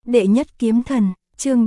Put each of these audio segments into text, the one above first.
Đệ nhất kiếm thần, chương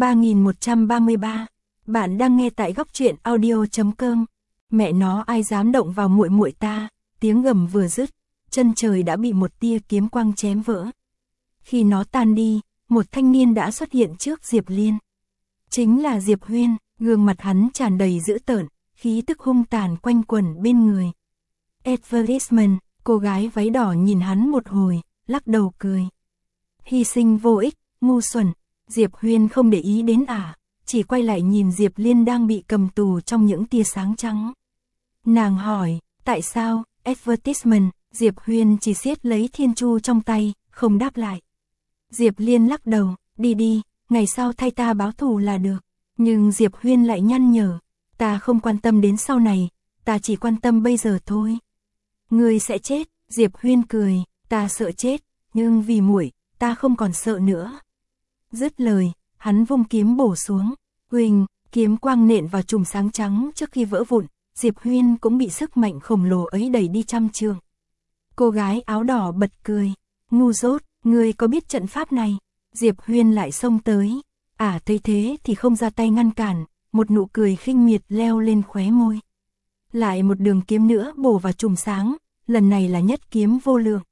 3133. Bạn đang nghe tại góc truyện audio.com. Mẹ nó, ai dám động vào muội muội ta, tiếng gầm vừa dứt, chân trời đã bị một tia kiếm quang chém vỡ. Khi nó tan đi, một thanh niên đã xuất hiện trước Diệp Liên. Chính là Diệp Huyên, gương mặt hắn tràn đầy dữ tợn, khí tức hung tàn quanh quẩn bên người. Advertisement, cô gái váy đỏ nhìn hắn một hồi, lắc đầu cười. Hy sinh vô ích, ngu xuẩn. Diệp Huyên không để ý đến chỉ quay lại nhìn Diệp Liên đang bị cầm tù trong những tia sáng trắng. Nàng hỏi, tại sao? Advertisement, Diệp Huyên chỉ siết lấy thiên chu trong tay, không đáp lại. Diệp Liên lắc đầu, đi đi, ngày sau thay ta báo thù là được. Nhưng Diệp Huyên lại nhăn nhở, ta không quan tâm đến sau này, ta chỉ quan tâm bây giờ thôi. Ngươi sẽ chết, Diệp Huyên cười, ta sợ chết, nhưng vì muội, ta không còn sợ nữa. Dứt lời, hắn vung kiếm bổ xuống, huỳnh, kiếm quang nện vào chùm sáng trắng trước khi vỡ vụn, Diệp Huyên cũng bị sức mạnh khổng lồ ấy đẩy đi trăm trượng. Cô gái áo đỏ bật cười, ngu dốt, ngươi có biết trận pháp này? Diệp Huyên lại xông tới, thấy thế thì không ra tay ngăn cản, một nụ cười khinh miệt leo lên khóe môi. Lại một đường kiếm nữa bổ vào chùm sáng, lần này là nhất kiếm vô lượng.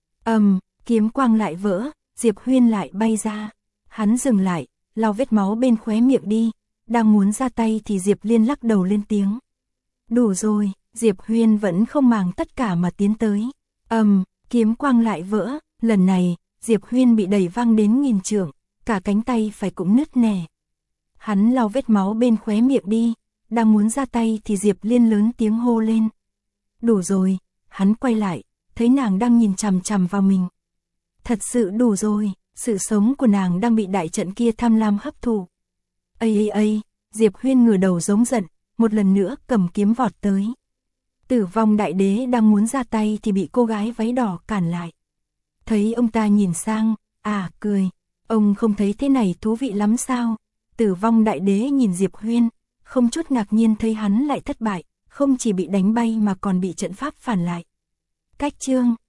Kiếm quang lại vỡ, Diệp Huyên lại bay ra. Hắn dừng lại, lau vết máu bên khóe miệng đi, đang muốn ra tay thì Diệp Liên lắc đầu lên tiếng. Đủ rồi, Diệp Huyên vẫn không màng tất cả mà tiến tới. Kiếm quang lại vỡ, lần này, Diệp Huyên bị đẩy văng đến nghìn trượng, cả cánh tay phải cũng nứt nẻ. Hắn lau vết máu bên khóe miệng đi, đang muốn ra tay thì Diệp Liên lớn tiếng hô lên. Đủ rồi, hắn quay lại, thấy nàng đang nhìn chằm chằm vào mình. Thật sự đủ rồi, sự sống của nàng đang bị đại trận kia tham lam hấp thụ. Diệp Huyên ngửa đầu giống giận, một lần nữa cầm kiếm vọt tới. Tử Vong Đại Đế đang muốn ra tay thì bị cô gái váy đỏ cản lại. Thấy ông ta nhìn sang, cười, ông không thấy thế này thú vị lắm sao? Tử Vong Đại Đế nhìn Diệp Huyên, không chút ngạc nhiên thấy hắn lại thất bại, không chỉ bị đánh bay mà còn bị trận pháp phản lại. Cách chương